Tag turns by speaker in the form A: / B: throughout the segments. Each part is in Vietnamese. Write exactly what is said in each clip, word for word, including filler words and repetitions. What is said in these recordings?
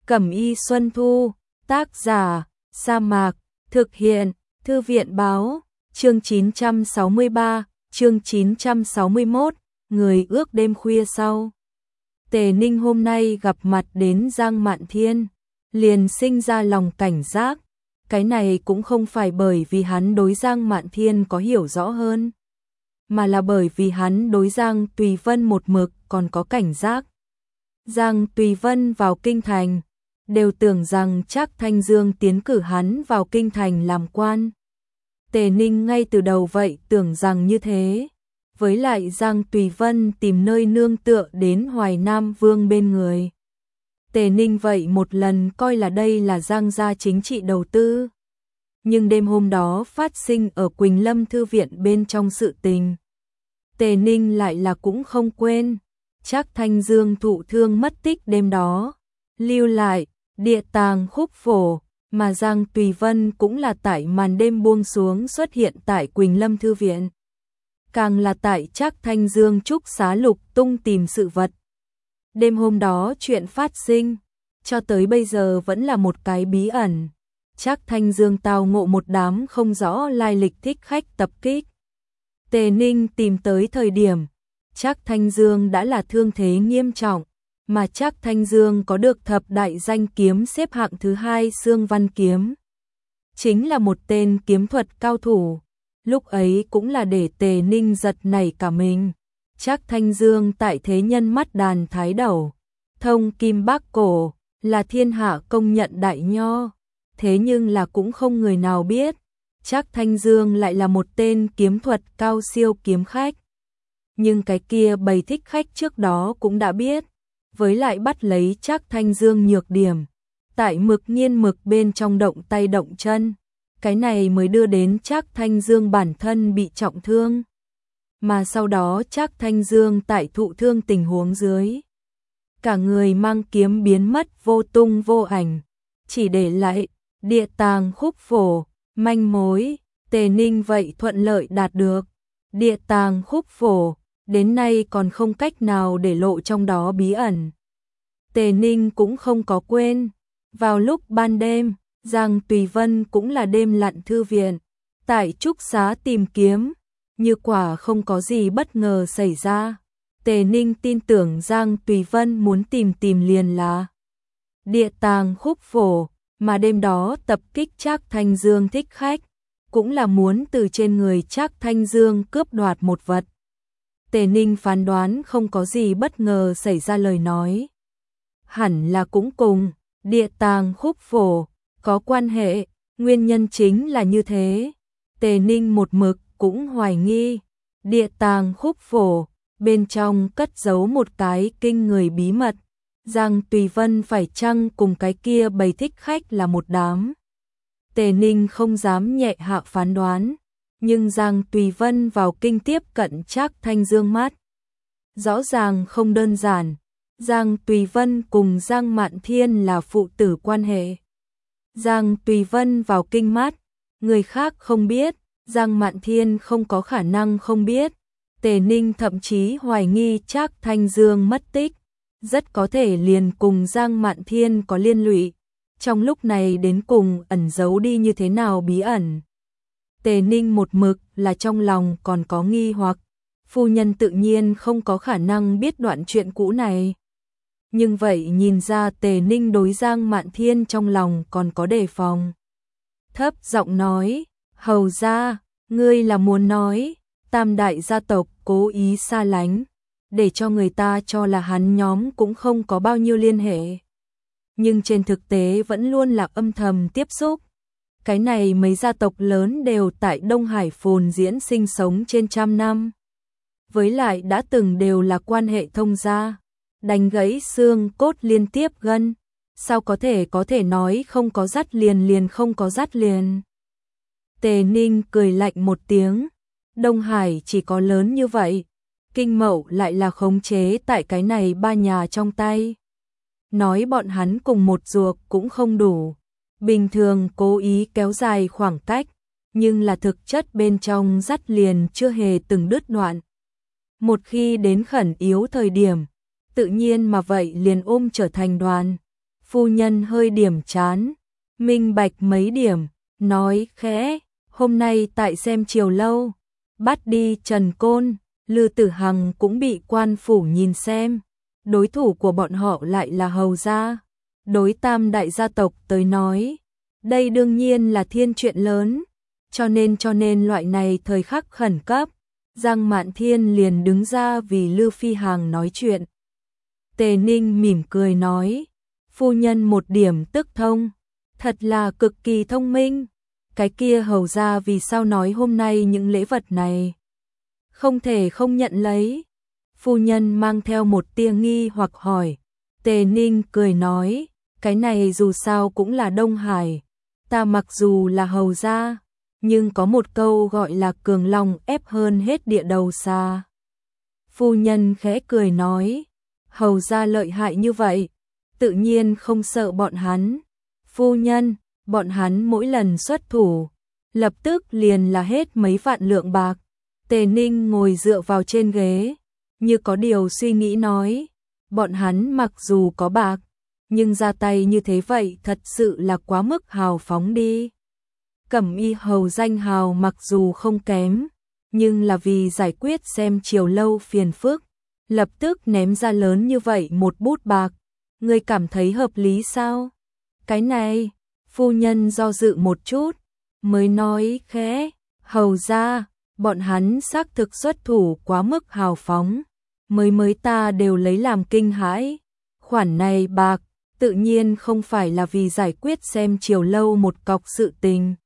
A: Cẩm y Xuân Thu, tác giả, Sa Mạc, thực hiện, Thư viện báo, chương chín trăm sáu mươi ba, chương chín trăm sáu mươi mốt, người ước đêm khuya sau. Tề Ninh hôm nay gặp mặt đến Giang Mạn Thiên, liền sinh ra lòng cảnh giác, cái này cũng không phải bởi vì hắn đối Giang Mạn Thiên có hiểu rõ hơn, mà là bởi vì hắn đối Giang Tùy Vân một mực còn có cảnh giác. Giang Tùy Vân vào kinh thành, đều tưởng rằng Trác Thanh Dương tiến cử hắn vào kinh thành làm quan. Tề Ninh ngay từ đầu vậy tưởng rằng như thế, với lại Giang Tùy Vân tìm nơi nương tựa đến Hoài Nam Vương bên người. Tề Ninh vậy một lần coi là đây là Giang gia chính trị đầu tư. Nhưng đêm hôm đó phát sinh ở Quỳnh Lâm Thư viện bên trong sự tình, Tề Ninh lại là cũng không quên. Trác Thanh Dương thụ thương mất tích đêm đó, lưu lại địa tàng khúc phổ, mà Giang Tùy Vân cũng là tại màn đêm buông xuống xuất hiện tại Quỳnh Lâm Thư viện. Càng là tại Trác Thanh Dương trúc xá lục tung tìm sự vật. Đêm hôm đó chuyện phát sinh, cho tới bây giờ vẫn là một cái bí ẩn. Trác Thanh Dương tao ngộ một đám không rõ lai lịch thích khách tập kích. Tề Ninh tìm tới thời điểm, Trác Thanh Dương đã là thương thế nghiêm trọng, mà Trác Thanh Dương có được thập đại danh kiếm xếp hạng thứ hai Xương Văn Kiếm. Chính là một tên kiếm thuật cao thủ, lúc ấy cũng là để Tề Ninh giật nảy cả mình. Trác Thanh Dương tại thế nhân mắt đàn thái đầu, thông kim bác cổ, là thiên hạ công nhận đại nho, thế nhưng là cũng không người nào biết, Trác Thanh Dương lại là một tên kiếm thuật cao siêu kiếm khách. Nhưng cái kia bầy thích khách trước đó cũng đã biết, với lại bắt lấy Trác Thanh Dương nhược điểm, tại mực nghiên mực bên trong động tay động chân, cái này mới đưa đến Trác Thanh Dương bản thân bị trọng thương. Mà sau đó Trác Thanh Dương tại thụ thương tình huống dưới, cả người mang kiếm biến mất vô tung vô ảnh, chỉ để lại địa tàng khúc phổ, manh mối. Tề Ninh vậy thuận lợi đạt được địa tàng khúc phổ, đến nay còn không cách nào để lộ trong đó bí ẩn. Tề Ninh cũng không có quên, vào lúc ban đêm, Giang Tùy Vân cũng là đêm lặn thư viện, tại trúc xá tìm kiếm, như quả không có gì bất ngờ xảy ra. Tề Ninh tin tưởng Giang Tùy Vân muốn tìm tìm liền là địa tàng khúc phổ, mà đêm đó tập kích Trác Thanh Dương thích khách, cũng là muốn từ trên người Trác Thanh Dương cướp đoạt một vật. Tề Ninh phán đoán không có gì bất ngờ xảy ra lời nói, hẳn là cũng cùng địa tàng khúc phổ có quan hệ, nguyên nhân chính là như thế. Tề Ninh một mực cũng hoài nghi, địa tàng khúc phổ bên trong cất giấu một cái kinh người bí mật, Giang Tùy Vân phải chăng cùng cái kia bầy thích khách là một đám. Tề Ninh không dám nhẹ hạ phán đoán, nhưng Giang Tùy Vân vào kinh tiếp cận Trác Thanh Dương mắt, rõ ràng không đơn giản. Giang Tùy Vân cùng Giang Mạn Thiên là phụ tử quan hệ. Giang Tùy Vân vào kinh mắt, người khác không biết, Giang Mạn Thiên không có khả năng không biết. Tề Ninh thậm chí hoài nghi Trác Thanh Dương mất tích, rất có thể liền cùng Giang Mạn Thiên có liên lụy. Trong lúc này đến cùng ẩn giấu đi như thế nào bí ẩn. Tề Ninh một mực là trong lòng còn có nghi hoặc, phu nhân tự nhiên không có khả năng biết đoạn chuyện cũ này. Nhưng vậy nhìn ra Tề Ninh đối Giang Mạn Thiên trong lòng còn có đề phòng. Thấp giọng nói, hầu ra, ngươi là muốn nói, tam đại gia tộc cố ý xa lánh, để cho người ta cho là hắn nhóm cũng không có bao nhiêu liên hệ. Nhưng trên thực tế vẫn luôn là âm thầm tiếp xúc. Cái này mấy gia tộc lớn đều tại Đông Hải phồn diễn sinh sống trên trăm năm. Với lại đã từng đều là quan hệ thông gia, đánh gãy xương cốt liên tiếp gân, sao có thể có thể nói không có dắt liền liền không có dắt liền. Tề Ninh cười lạnh một tiếng, Đông Hải chỉ có lớn như vậy, Kinh Mậu lại là khống chế tại cái này ba nhà trong tay. Nói bọn hắn cùng một ruột cũng không đủ, bình thường cố ý kéo dài khoảng cách, nhưng là thực chất bên trong dắt liền chưa hề từng đứt đoạn. Một khi đến khẩn yếu thời điểm, tự nhiên mà vậy liền ôm trở thành đoàn. Phu nhân hơi điểm chán, minh bạch mấy điểm, nói khẽ, hôm nay tại xem chiều lâu, bắt đi Trần Côn, Lư Tử Hằng cũng bị quan phủ nhìn xem, đối thủ của bọn họ lại là hầu gia. Đối tam đại gia tộc tới nói, đây đương nhiên là thiên chuyện lớn, cho nên cho nên loại này thời khắc khẩn cấp, Giang Mạn Thiên liền đứng ra vì Lư Phi Hằng nói chuyện. Tề Ninh mỉm cười nói, phu nhân một điểm tức thông, thật là cực kỳ thông minh. Cái kia hầu ra vì sao nói hôm nay những lễ vật này không thể không nhận lấy. Phu nhân mang theo một tia nghi hoặc hỏi. Tề Ninh cười nói, cái này dù sao cũng là Đông Hải, ta mặc dù là hầu gia, nhưng có một câu gọi là cường lòng ép hơn hết địa đầu xa. Phu nhân khẽ cười nói, hầu gia lợi hại như vậy, tự nhiên không sợ bọn hắn. Phu nhân, bọn hắn mỗi lần xuất thủ, lập tức liền là hết mấy vạn lượng bạc. Tề Ninh ngồi dựa vào trên ghế, như có điều suy nghĩ nói, bọn hắn mặc dù có bạc, nhưng ra tay như thế vậy thật sự là quá mức hào phóng đi. Cẩm y hầu danh hào mặc dù không kém, nhưng là vì giải quyết xem chiều lâu phiền phức, lập tức ném ra lớn như vậy một bút bạc, ngươi cảm thấy hợp lý sao? Cái này, phu nhân do dự một chút, mới nói khẽ, hầu ra, bọn hắn xác thực xuất thủ quá mức hào phóng, mới mới ta đều lấy làm kinh hãi. Khoản này bạc, tự nhiên không phải là vì giải quyết xem chiều lâu một cọc sự tình.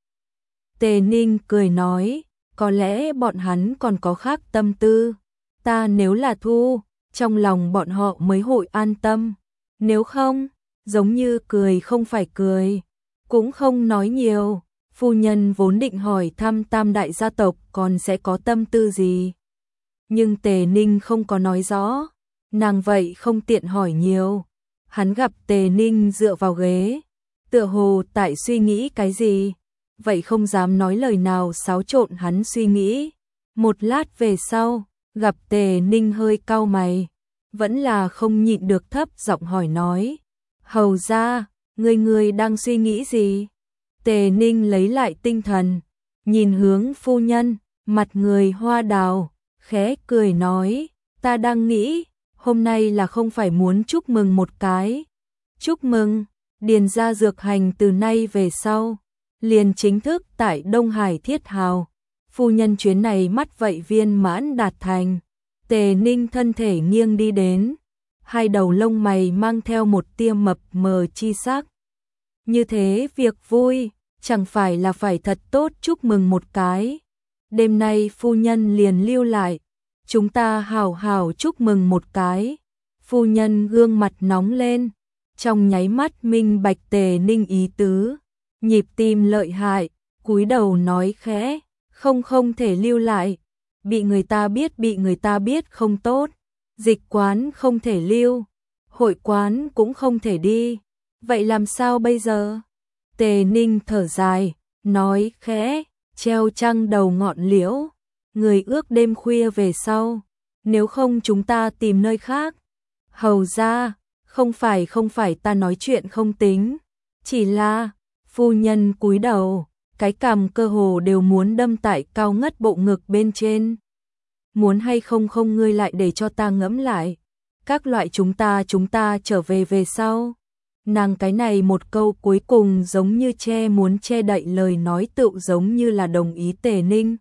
A: Tề Ninh cười nói, có lẽ bọn hắn còn có khác tâm tư, ta nếu là thu, trong lòng bọn họ mới hội an tâm, nếu không, giống như cười không phải cười, cũng không nói nhiều. Phu nhân vốn định hỏi thăm tam đại gia tộc còn sẽ có tâm tư gì, nhưng Tề Ninh không có nói rõ, nàng vậy không tiện hỏi nhiều. Hắn gặp Tề Ninh dựa vào ghế, tựa hồ tại suy nghĩ cái gì, vậy không dám nói lời nào xáo trộn hắn suy nghĩ. Một lát về sau, gặp Tề Ninh hơi cau mày, vẫn là không nhịn được thấp giọng hỏi nói, hầu ra, người người đang suy nghĩ gì? Tề Ninh lấy lại tinh thần, nhìn hướng phu nhân, mặt người hoa đào, khẽ cười nói, ta đang nghĩ, hôm nay là không phải muốn chúc mừng một cái. Chúc mừng, Điền gia dược hành từ nay về sau, liền chính thức tại Đông Hải thiết hào. Phu nhân chuyến này mắt vậy viên mãn đạt thành. Tề Ninh thân thể nghiêng đi đến, hai đầu lông mày mang theo một tia mập mờ chi sắc. Như thế việc vui, chẳng phải là phải thật tốt chúc mừng một cái. Đêm nay phu nhân liền lưu lại, chúng ta hào hào chúc mừng một cái. Phu nhân gương mặt nóng lên, trong nháy mắt minh bạch Tề Ninh ý tứ, nhịp tim lợi hại, cúi đầu nói khẽ, không không thể lưu lại, bị người ta biết bị người ta biết không tốt, dịch quán không thể lưu, hội quán cũng không thể đi, vậy làm sao bây giờ? Tề Ninh thở dài, nói khẽ, treo trăng đầu ngọn liễu, người ước đêm khuya về sau, nếu không chúng ta tìm nơi khác. Hầu ra, không phải không phải ta nói chuyện không tính, chỉ là, phu nhân cúi đầu, cái cằm cơ hồ đều muốn đâm tại cao ngất bộ ngực bên trên. Muốn hay không không ngươi lại để cho ta ngẫm lại, các loại chúng ta chúng ta trở về về sau. Nàng cái này một câu cuối cùng giống như che muốn che đậy lời nói tựu giống như là đồng ý Tề Ninh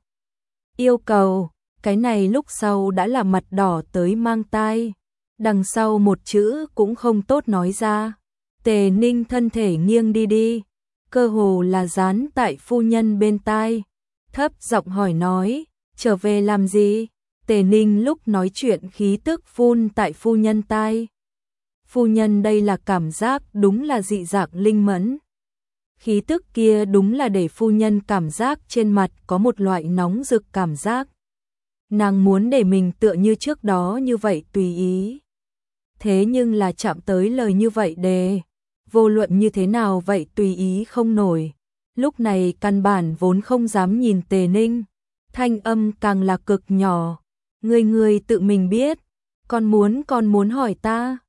A: yêu cầu, cái này lúc sau đã là mặt đỏ tới mang tai, đằng sau một chữ cũng không tốt nói ra. Tề Ninh thân thể nghiêng đi đi, cơ hồ là dán tại phu nhân bên tai, thấp giọng hỏi nói, trở về làm gì? Tề Ninh lúc nói chuyện khí tức phun tại phu nhân tai. Phu nhân đây là cảm giác đúng là dị dạng linh mẫn. Khí tức kia đúng là để phu nhân cảm giác trên mặt có một loại nóng rực cảm giác. Nàng muốn để mình tựa như trước đó như vậy tùy ý. Thế nhưng là chạm tới lời như vậy đề, vô luận như thế nào vậy tùy ý không nổi. Lúc này căn bản vốn không dám nhìn Tề Ninh, thanh âm càng là cực nhỏ. Người người tự mình biết, con muốn con muốn hỏi ta.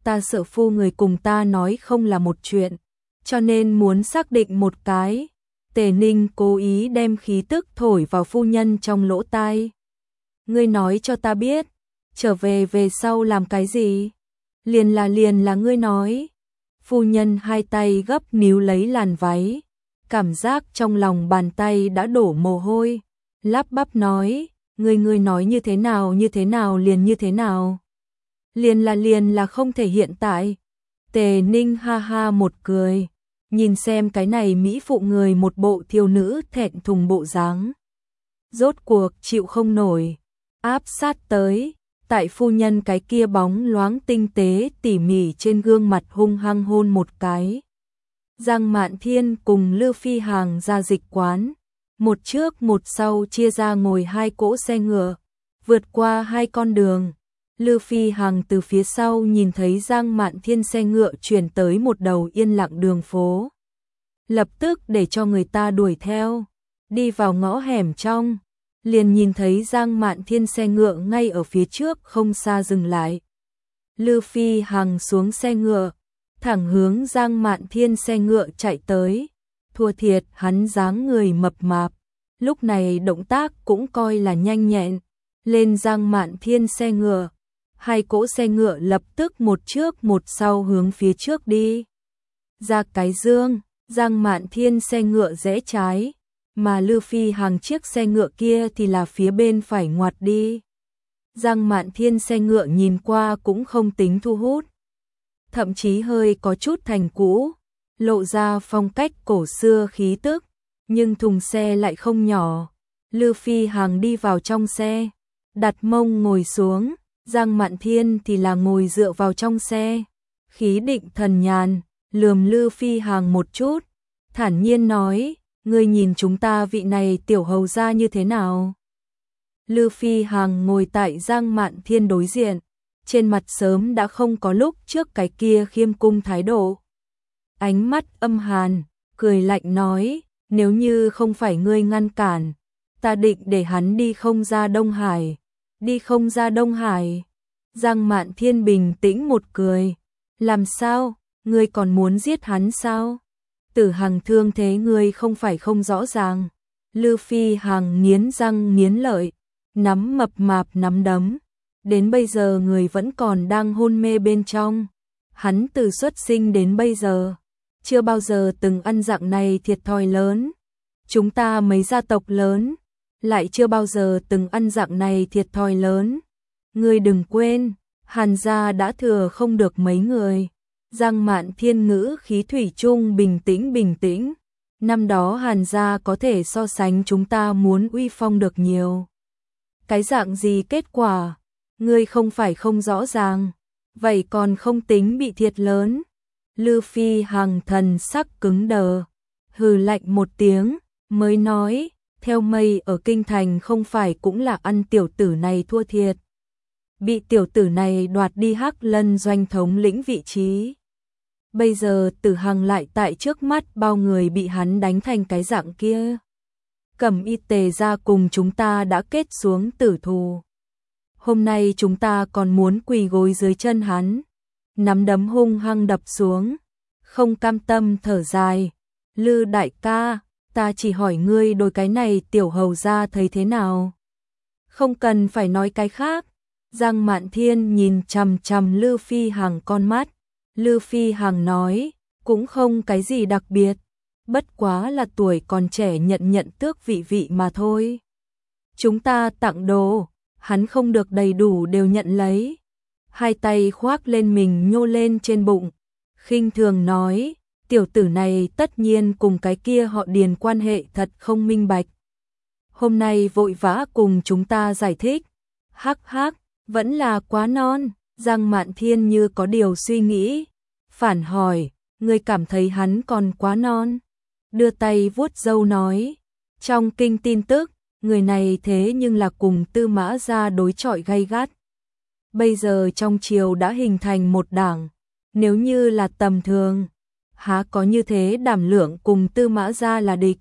A: ta sợ phu người cùng ta nói không là một chuyện, cho nên muốn xác định một cái. Tề Ninh cố ý đem khí tức thổi vào phu nhân trong lỗ tai. Ngươi nói cho ta biết, trở về về sau làm cái gì? Liền là liền là ngươi nói. Phu nhân hai tay gấp níu lấy làn váy, cảm giác trong lòng bàn tay đã đổ mồ hôi, lắp bắp nói, ngươi ngươi nói như thế nào như thế nào liền như thế nào. Liền là liền là không thể hiện tại. Tề Ninh ha ha một cười, nhìn xem cái này mỹ phụ người một bộ thiếu nữ thẹn thùng bộ dáng. Rốt cuộc chịu không nổi, áp sát tới, tại phu nhân cái kia bóng loáng tinh tế tỉ mỉ trên gương mặt hung hăng hôn một cái. Giang Mạn Thiên cùng Lưu Phi Hằng ra dịch quán, một trước một sau chia ra ngồi hai cỗ xe ngựa, vượt qua hai con đường. Lưu Phi Hằng từ phía sau nhìn thấy Giang Mạn Thiên xe ngựa chuyển tới một đầu yên lặng đường phố. Lập tức để cho người ta đuổi theo, đi vào ngõ hẻm trong, liền nhìn thấy Giang Mạn Thiên xe ngựa ngay ở phía trước không xa dừng lại. Lưu Phi Hằng xuống xe ngựa, thẳng hướng Giang Mạn Thiên xe ngựa chạy tới, thua thiệt hắn dáng người mập mạp, lúc này động tác cũng coi là nhanh nhẹn, lên Giang Mạn Thiên xe ngựa. Hai cỗ xe ngựa lập tức một trước một sau hướng phía trước đi. Ra cái dương, Giang Mạn Thiên xe ngựa rẽ trái, mà Lưu Phi Hằng chiếc xe ngựa kia thì là phía bên phải ngoặt đi. Giang Mạn Thiên xe ngựa nhìn qua cũng không tính thu hút, thậm chí hơi có chút thành cũ, lộ ra phong cách cổ xưa khí tức, nhưng thùng xe lại không nhỏ. Lưu Phi Hằng đi vào trong xe, đặt mông ngồi xuống. Giang Mạn Thiên thì là ngồi dựa vào trong xe, khí định thần nhàn, lườm Lưu Phi Hằng một chút, thản nhiên nói, ngươi nhìn chúng ta vị này tiểu hầu gia như thế nào? Lưu Phi Hằng ngồi tại Giang Mạn Thiên đối diện, trên mặt sớm đã không có lúc trước cái kia khiêm cung thái độ. Ánh mắt âm hàn, cười lạnh nói, nếu như không phải ngươi ngăn cản, ta định để hắn đi không ra Đông Hải. Đi không ra Đông Hải. Giang Mạn Thiên bình tĩnh một cười, làm sao, ngươi còn muốn giết hắn sao? Tử Hằng thương thế ngươi không phải không rõ ràng. Lưu Phi Hằng nghiến răng nghiến lợi, nắm mập mạp nắm đấm, đến bây giờ người vẫn còn đang hôn mê bên trong. Hắn từ xuất sinh đến bây giờ, chưa bao giờ từng ăn dạng này thiệt thòi lớn. Chúng ta mấy gia tộc lớn, lại chưa bao giờ từng ăn dạng này thiệt thòi lớn. Ngươi đừng quên, Hàn gia đã thừa không được mấy người. Giang Mạn Thiên ngữ khí thủy chung bình tĩnh bình tĩnh. Năm đó Hàn gia có thể so sánh chúng ta muốn uy phong được nhiều. Cái dạng gì kết quả, ngươi không phải không rõ ràng, vậy còn không tính bị thiệt lớn. Lưu Phi Hằng thần sắc cứng đờ, hừ lạnh một tiếng, mới nói, theo mây ở kinh thành không phải cũng là ăn tiểu tử này thua thiệt. Bị tiểu tử này đoạt đi Hắc Lân doanh thống lĩnh vị trí. Bây giờ Tử Hằng lại tại trước mắt bao người bị hắn đánh thành cái dạng kia. Cẩm Y Tề gia cùng chúng ta đã kết xuống tử thù. Hôm nay chúng ta còn muốn quỳ gối dưới chân hắn. Nắm đấm hung hăng đập xuống, không cam tâm thở dài. Lư đại ca, ta chỉ hỏi ngươi đôi cái này tiểu hầu gia thấy thế nào? Không cần phải nói cái khác. Giang Mạn Thiên nhìn chằm chằm Lưu Phi Hằng con mắt. Lưu Phi Hằng nói, cũng không cái gì đặc biệt, bất quá là tuổi còn trẻ nhận nhận tước vị vị mà thôi. Chúng ta tặng đồ, hắn không được đầy đủ đều nhận lấy. Hai tay khoác lên mình nhô lên trên bụng, khinh thường nói, tiểu tử này tất nhiên cùng cái kia họ Điền quan hệ thật không minh bạch. Hôm nay vội vã cùng chúng ta giải thích. Hắc hắc, vẫn là quá non. Giang Mạn Thiên như có điều suy nghĩ, phản hỏi, ngươi cảm thấy hắn còn quá non? Đưa tay vuốt râu nói, trong kinh tin tức, người này thế nhưng là cùng Tư Mã gia đối chọi gay gắt. Bây giờ trong triều đã hình thành một đảng, nếu như là tầm thường, há có như thế đảm lượng cùng Tư Mã gia là địch.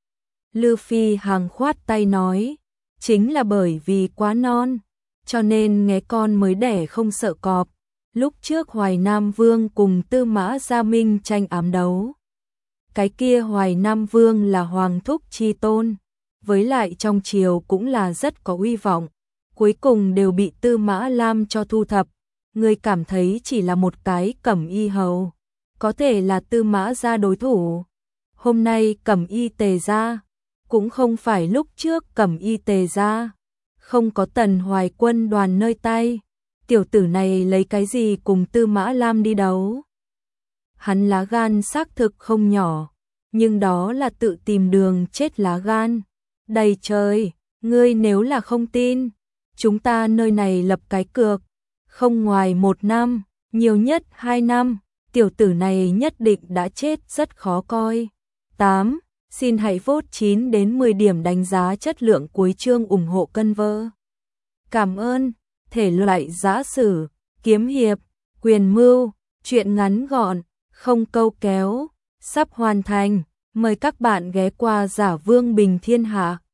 A: Lưu Phi Hằng khoát tay nói, chính là bởi vì quá non, cho nên nghé con mới đẻ không sợ cọp. Lúc trước Hoài Nam Vương cùng Tư Mã Gia Minh tranh ám đấu. Cái kia Hoài Nam Vương là hoàng thúc chi tôn, với lại trong triều cũng là rất có uy vọng, cuối cùng đều bị Tư Mã Lam cho thu thập. Ngươi cảm thấy chỉ là một cái Cẩm Y hầu, có thể là Tư Mã gia đối thủ. Hôm nay Cẩm Y Tề gia, cũng không phải lúc trước Cẩm Y Tề gia, không có Tần Hoài quân đoàn nơi tay. Tiểu tử này lấy cái gì cùng Tư Mã Lam đi đấu? Hắn lá gan xác thực không nhỏ, nhưng đó là tự tìm đường chết lá gan. Đầy trời, ngươi nếu là không tin, chúng ta nơi này lập cái cược, không ngoài một năm, nhiều nhất hai năm, tiểu tử này nhất định đã chết rất khó coi. tám. Xin hãy vote chín đến mười điểm đánh giá chất lượng cuối chương ủng hộ cân vơ. Cảm ơn. Thể loại giã sử, kiếm hiệp, quyền mưu, truyện ngắn gọn, không câu kéo, sắp hoàn thành. Mời các bạn ghé qua Giả Vương Bình Thiên Hạ.